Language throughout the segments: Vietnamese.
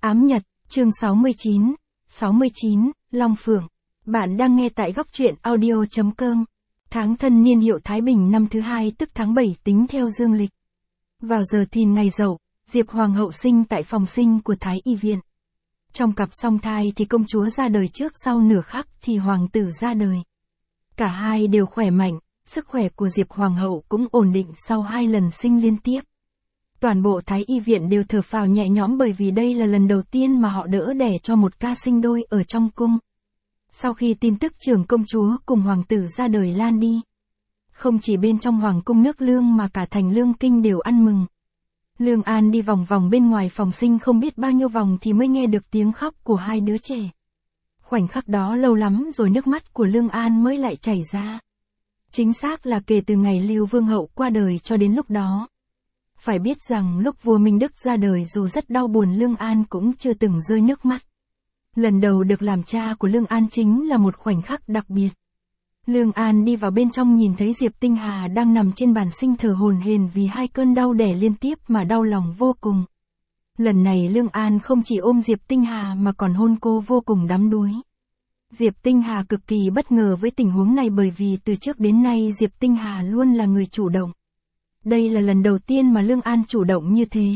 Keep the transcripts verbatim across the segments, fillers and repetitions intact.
Ám Nhật, chương sáu mươi chín, sáu mươi chín, Long Phượng. Bạn đang nghe tại góc truyện audio.com. Tháng Thân niên hiệu Thái Bình năm thứ hai tức tháng bảy tính theo dương lịch. Vào giờ thìn ngày Dậu, Diệp Hoàng hậu sinh tại phòng sinh của Thái Y viện. Trong cặp song thai thì công chúa ra đời trước, sau nửa khắc thì hoàng tử ra đời. Cả hai đều khỏe mạnh, sức khỏe của Diệp Hoàng hậu cũng ổn định sau hai lần sinh liên tiếp. Toàn bộ Thái Y viện đều thở phào nhẹ nhõm bởi vì đây là lần đầu tiên mà họ đỡ đẻ cho một ca sinh đôi ở trong cung. Sau khi tin tức trưởng công chúa cùng hoàng tử ra đời lan đi, không chỉ bên trong hoàng cung nước Lương mà cả thành Lương Kinh đều ăn mừng. Lương An đi vòng vòng bên ngoài phòng sinh không biết bao nhiêu vòng thì mới nghe được tiếng khóc của hai đứa trẻ. Khoảnh khắc đó lâu lắm rồi nước mắt của Lương An mới lại chảy ra. Chính xác là kể từ ngày Lưu Vương hậu qua đời cho đến lúc đó. Phải biết rằng lúc vua Minh Đức ra đời dù rất đau buồn, Lương An cũng chưa từng rơi nước mắt. Lần đầu được làm cha của Lương An chính là một khoảnh khắc đặc biệt. Lương An đi vào bên trong nhìn thấy Diệp Tinh Hà đang nằm trên bàn sinh thở hổn hển vì hai cơn đau đẻ liên tiếp mà đau lòng vô cùng. Lần này Lương An không chỉ ôm Diệp Tinh Hà mà còn hôn cô vô cùng đắm đuối. Diệp Tinh Hà cực kỳ bất ngờ với tình huống này bởi vì từ trước đến nay Diệp Tinh Hà luôn là người chủ động. Đây là lần đầu tiên mà Lương An chủ động như thế.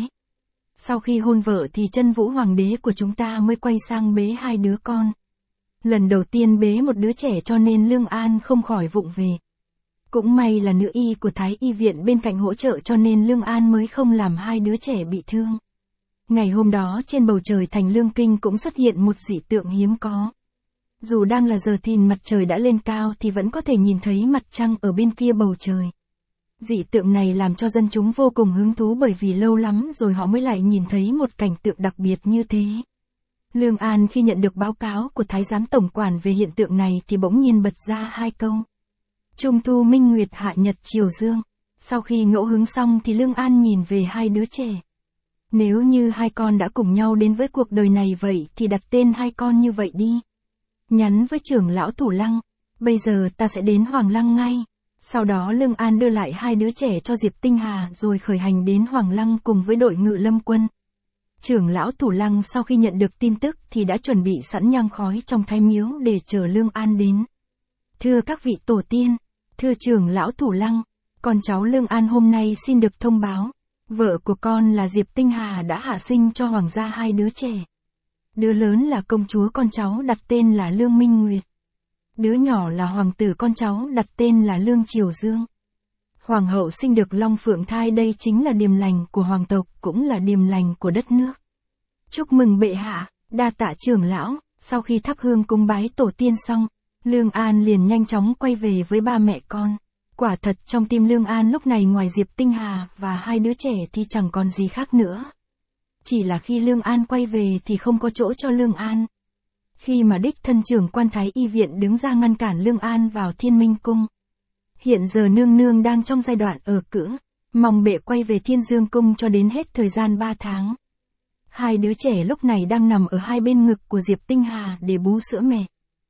Sau khi hôn vợ thì Chân Vũ Hoàng đế của chúng ta mới quay sang bế hai đứa con. Lần đầu tiên bế một đứa trẻ cho nên Lương An không khỏi vụng về. Cũng may là nữ y của Thái Y viện bên cạnh hỗ trợ cho nên Lương An mới không làm hai đứa trẻ bị thương. Ngày hôm đó trên bầu trời thành Lương Kinh cũng xuất hiện một dị tượng hiếm có. Dù đang là giờ thìn mặt trời đã lên cao thì vẫn có thể nhìn thấy mặt trăng ở bên kia bầu trời. Dị tượng này làm cho dân chúng vô cùng hứng thú bởi vì lâu lắm rồi họ mới lại nhìn thấy một cảnh tượng đặc biệt như thế. Lương An khi nhận được báo cáo của Thái giám tổng quản về hiện tượng này thì bỗng nhiên bật ra hai câu. Trung thu minh nguyệt hạ nhật chiều dương. Sau khi ngẫu hứng xong thì Lương An nhìn về hai đứa trẻ. Nếu như hai con đã cùng nhau đến với cuộc đời này vậy thì đặt tên hai con như vậy đi. Nhắn với trưởng lão Thủ Lăng. Bây giờ ta sẽ đến Hoàng Lăng ngay. Sau đó Lương An đưa lại hai đứa trẻ cho Diệp Tinh Hà rồi khởi hành đến Hoàng Lăng cùng với đội ngự lâm quân. Trưởng lão Thủ Lăng sau khi nhận được tin tức thì đã chuẩn bị sẵn nhang khói trong Thái Miếu để chờ Lương An đến. Thưa các vị tổ tiên, thưa trưởng lão Thủ Lăng, con cháu Lương An hôm nay xin được thông báo. Vợ của con là Diệp Tinh Hà đã hạ sinh cho hoàng gia hai đứa trẻ. Đứa lớn là công chúa con cháu đặt tên là Lương Minh Nguyệt. Đứa nhỏ là hoàng tử con cháu đặt tên là Lương Triều Dương. Hoàng hậu sinh được Long Phượng thai, đây chính là điềm lành của hoàng tộc, cũng là điềm lành của đất nước. Chúc mừng bệ hạ, đa tạ trưởng lão. Sau khi thắp hương cúng bái tổ tiên xong, Lương An liền nhanh chóng quay về với ba mẹ con. Quả thật trong tim Lương An lúc này ngoài Diệp Tinh Hà và hai đứa trẻ thì chẳng còn gì khác nữa. Chỉ là khi Lương An quay về thì không có chỗ cho Lương An. Khi mà đích thân trưởng quan Thái Y viện đứng ra ngăn cản Lương An vào Thiên Minh cung. Hiện giờ nương nương đang trong giai đoạn ở cữ, mong bệ quay về Thiên Dương cung cho đến hết thời gian ba tháng. Hai đứa trẻ lúc này đang nằm ở hai bên ngực của Diệp Tinh Hà để bú sữa mẹ.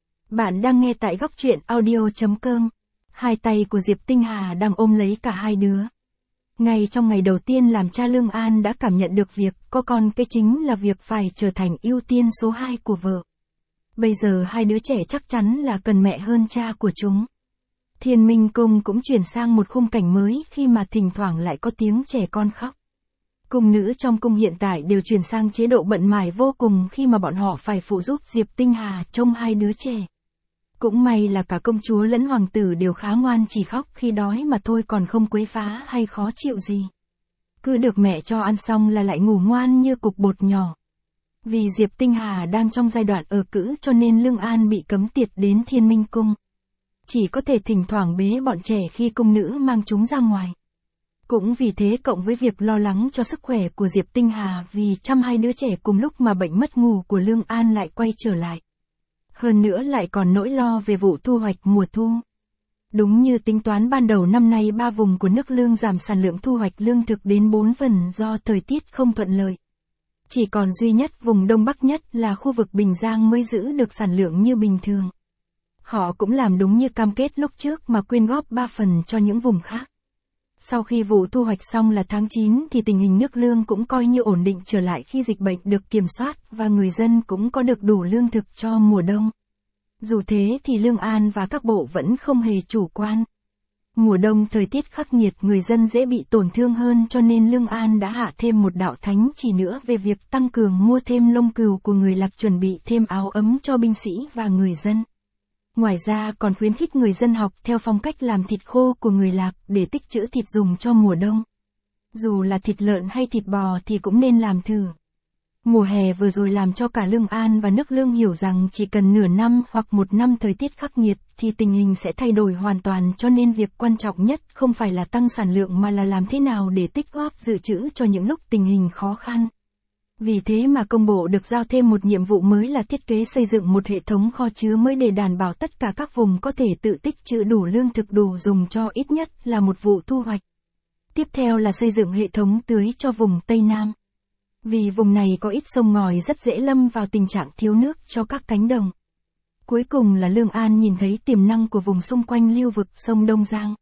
Bạn đang nghe tại góc truyện audio.com. Hai tay của Diệp Tinh Hà đang ôm lấy cả hai đứa. Ngay trong ngày đầu tiên làm cha, Lương An đã cảm nhận được việc có con cái chính là việc phải trở thành ưu tiên số hai của vợ. Bây giờ hai đứa trẻ chắc chắn là cần mẹ hơn cha của chúng. Thiên Minh cung cũng chuyển sang một khung cảnh mới khi mà thỉnh thoảng lại có tiếng trẻ con khóc. Cung nữ trong cung hiện tại đều chuyển sang chế độ bận mải vô cùng khi mà bọn họ phải phụ giúp Diệp Tinh Hà trông hai đứa trẻ. Cũng may là cả công chúa lẫn hoàng tử đều khá ngoan, chỉ khóc khi đói mà thôi còn không quấy phá hay khó chịu gì. Cứ được mẹ cho ăn xong là lại ngủ ngoan như cục bột nhỏ. Vì Diệp Tinh Hà đang trong giai đoạn ở cữ cho nên Lương An bị cấm tiệt đến Thiên Minh cung. Chỉ có thể thỉnh thoảng bế bọn trẻ khi cung nữ mang chúng ra ngoài. Cũng vì thế cộng với việc lo lắng cho sức khỏe của Diệp Tinh Hà vì chăm hai đứa trẻ cùng lúc mà bệnh mất ngủ của Lương An lại quay trở lại. Hơn nữa lại còn nỗi lo về vụ thu hoạch mùa thu. Đúng như tính toán ban đầu năm nay ba vùng của nước Lương giảm sản lượng thu hoạch lương thực đến bốn phần do thời tiết không thuận lợi. Chỉ còn duy nhất vùng Đông Bắc nhất là khu vực Bình Giang mới giữ được sản lượng như bình thường. Họ cũng làm đúng như cam kết lúc trước mà quyên góp ba phần cho những vùng khác. Sau khi vụ thu hoạch xong là tháng chín thì tình hình nước lương cũng coi như ổn định trở lại khi dịch bệnh được kiểm soát và người dân cũng có được đủ lương thực cho mùa đông. Dù thế thì Lương An và các bộ vẫn không hề chủ quan. Mùa đông thời tiết khắc nghiệt người dân dễ bị tổn thương hơn cho nên Lương An đã hạ thêm một đạo thánh chỉ nữa về việc tăng cường mua thêm lông cừu của người Lạp chuẩn bị thêm áo ấm cho binh sĩ và người dân. Ngoài ra còn khuyến khích người dân học theo phong cách làm thịt khô của người Lạp để tích trữ thịt dùng cho mùa đông. Dù là thịt lợn hay thịt bò thì cũng nên làm thử. Mùa hè vừa rồi làm cho cả Lương An và nước Lương hiểu rằng chỉ cần nửa năm hoặc một năm thời tiết khắc nghiệt thì tình hình sẽ thay đổi hoàn toàn cho nên việc quan trọng nhất không phải là tăng sản lượng mà là làm thế nào để tích góp dự trữ cho những lúc tình hình khó khăn. Vì thế mà công bộ được giao thêm một nhiệm vụ mới là thiết kế xây dựng một hệ thống kho chứa mới để đảm bảo tất cả các vùng có thể tự tích trữ đủ lương thực đủ dùng cho ít nhất là một vụ thu hoạch. Tiếp theo là xây dựng hệ thống tưới cho vùng Tây Nam. Vì vùng này có ít sông ngòi rất dễ lâm vào tình trạng thiếu nước cho các cánh đồng. Cuối cùng là Lương An nhìn thấy tiềm năng của vùng xung quanh lưu vực sông Đông Giang.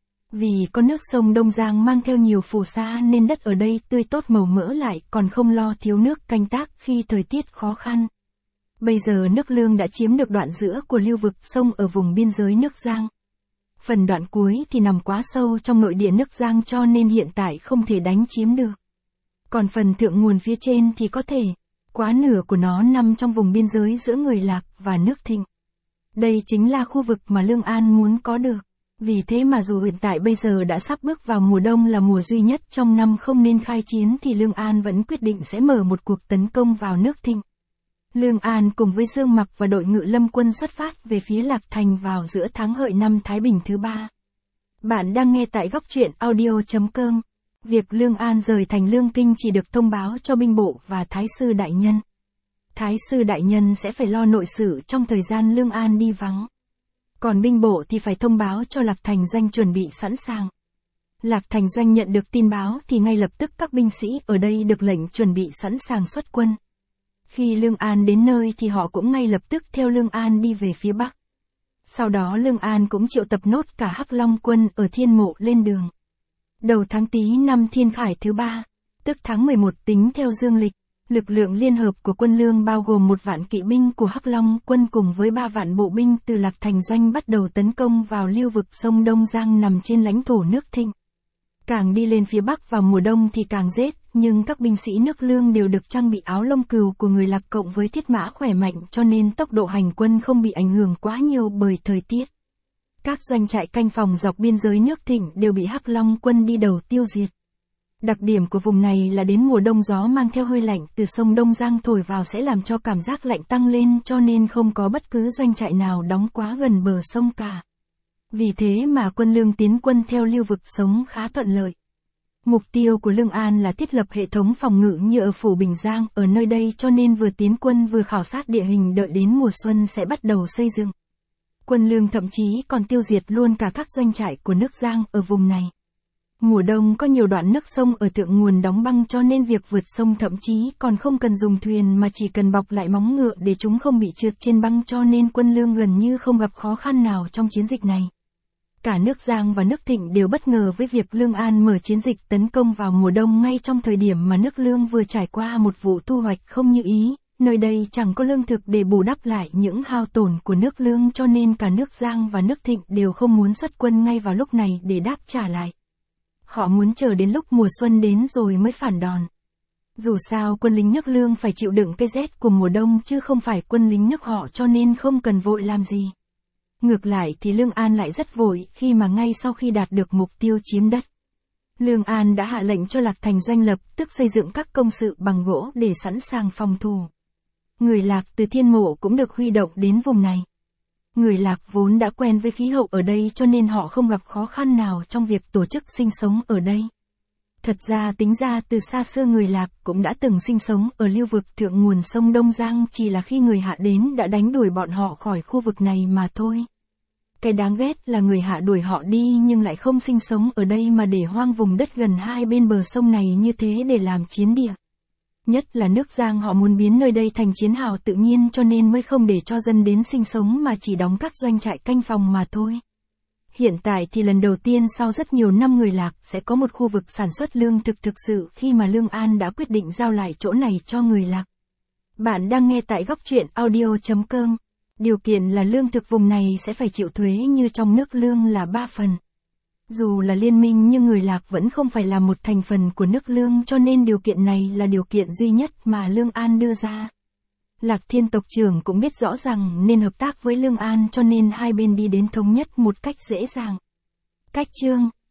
Vì có nước sông Đông Giang mang theo nhiều phù sa nên đất ở đây tươi tốt màu mỡ lại còn không lo thiếu nước canh tác khi thời tiết khó khăn. Bây giờ nước Lương đã chiếm được đoạn giữa của lưu vực sông ở vùng biên giới nước Giang. Phần đoạn cuối thì nằm quá sâu trong nội địa nước Giang cho nên hiện tại không thể đánh chiếm được. Còn phần thượng nguồn phía trên thì có thể, quá nửa của nó nằm trong vùng biên giới giữa người Lạp và nước Thịnh. Đây chính là khu vực mà Lương An muốn có được. Vì thế mà dù hiện tại bây giờ đã sắp bước vào mùa đông là mùa duy nhất trong năm không nên khai chiến thì Lương An vẫn quyết định sẽ mở một cuộc tấn công vào nước Thịnh. Lương An cùng với Dương Mặc và đội ngự lâm quân xuất phát về phía Lạc Thành vào giữa tháng Hợi năm Thái Bình thứ ba. Bạn đang nghe tại góc truyện audio chấm com. Việc Lương An rời thành Lương Kinh chỉ được thông báo cho binh bộ và Thái sư đại nhân. Thái sư đại nhân sẽ phải lo nội sự trong thời gian Lương An đi vắng. Còn binh bộ thì phải thông báo cho Lạc Thành Doanh chuẩn bị sẵn sàng. Lạc Thành Doanh nhận được tin báo thì ngay lập tức các binh sĩ ở đây được lệnh chuẩn bị sẵn sàng xuất quân. Khi Lương An đến nơi thì họ cũng ngay lập tức theo Lương An đi về phía Bắc. Sau đó Lương An cũng triệu tập nốt cả Hắc Long quân ở Thiên Mộ lên đường. Đầu tháng Tý năm Thiên Khải thứ ba, tức tháng mười một tính theo dương lịch, lực lượng liên hợp của quân Lương bao gồm một vạn kỵ binh của Hắc Long quân cùng với ba vạn bộ binh từ Lạc Thành Doanh bắt đầu tấn công vào lưu vực sông Đông Giang nằm trên lãnh thổ nước Thịnh. Càng đi lên phía Bắc vào mùa đông thì càng rét, nhưng các binh sĩ nước Lương đều được trang bị áo lông cừu của người Lạp cộng với thiết mã khỏe mạnh cho nên tốc độ hành quân không bị ảnh hưởng quá nhiều bởi thời tiết. Các doanh trại canh phòng dọc biên giới nước Thịnh đều bị Hắc Long quân đi đầu tiêu diệt. Đặc điểm của vùng này là đến mùa đông gió mang theo hơi lạnh từ sông Đông Giang thổi vào sẽ làm cho cảm giác lạnh tăng lên cho nên không có bất cứ doanh trại nào đóng quá gần bờ sông cả. Vì thế mà quân Lương tiến quân theo lưu vực sống khá thuận lợi. Mục tiêu của Lương An là thiết lập hệ thống phòng ngự như ở Phủ Bình Giang ở nơi đây cho nên vừa tiến quân vừa khảo sát địa hình đợi đến mùa xuân sẽ bắt đầu xây dựng. Quân Lương thậm chí còn tiêu diệt luôn cả các doanh trại của nước Giang ở vùng này. Mùa đông có nhiều đoạn nước sông ở thượng nguồn đóng băng cho nên việc vượt sông thậm chí còn không cần dùng thuyền mà chỉ cần bọc lại móng ngựa để chúng không bị trượt trên băng cho nên quân Lương gần như không gặp khó khăn nào trong chiến dịch này. Cả nước Giang và nước Thịnh đều bất ngờ với việc Lương An mở chiến dịch tấn công vào mùa đông ngay trong thời điểm mà nước Lương vừa trải qua một vụ thu hoạch không như ý. Nơi đây chẳng có lương thực để bù đắp lại những hao tổn của nước Lương cho nên cả nước Giang và nước Thịnh đều không muốn xuất quân ngay vào lúc này để đáp trả lại. Họ muốn chờ đến lúc mùa xuân đến rồi mới phản đòn. Dù sao quân lính nước Lương phải chịu đựng cái rét của mùa đông chứ không phải quân lính nước họ cho nên không cần vội làm gì. Ngược lại thì Lương An lại rất vội khi mà ngay sau khi đạt được mục tiêu chiếm đất. Lương An đã hạ lệnh cho Lạc Thành Doanh lập tức xây dựng các công sự bằng gỗ để sẵn sàng phòng thủ. Người Lạc từ Thiên Mộ cũng được huy động đến vùng này. Người Lạc vốn đã quen với khí hậu ở đây cho nên họ không gặp khó khăn nào trong việc tổ chức sinh sống ở đây. Thật ra tính ra từ xa xưa người Lạc cũng đã từng sinh sống ở lưu vực thượng nguồn sông Đông Giang chỉ là khi người Hạ đến đã đánh đuổi bọn họ khỏi khu vực này mà thôi. Cái đáng ghét là người Hạ đuổi họ đi nhưng lại không sinh sống ở đây mà để hoang vùng đất gần hai bên bờ sông này như thế để làm chiến địa. Nhất là nước Giang họ muốn biến nơi đây thành chiến hào tự nhiên cho nên mới không để cho dân đến sinh sống mà chỉ đóng các doanh trại canh phòng mà thôi. Hiện tại thì lần đầu tiên sau rất nhiều năm người Lạc sẽ có một khu vực sản xuất lương thực thực sự khi mà Lương An đã quyết định giao lại chỗ này cho người Lạc. Bạn đang nghe tại góc truyện audio.com. Điều kiện là lương thực vùng này sẽ phải chịu thuế như trong nước lương là ba phần. Dù là liên minh nhưng người Lạc vẫn không phải là một thành phần của nước lương cho nên điều kiện này là điều kiện duy nhất mà Lương An đưa ra. Lạc Thiên tộc trưởng cũng biết rõ rằng nên hợp tác với Lương An cho nên hai bên đi đến thống nhất một cách dễ dàng. Cách chương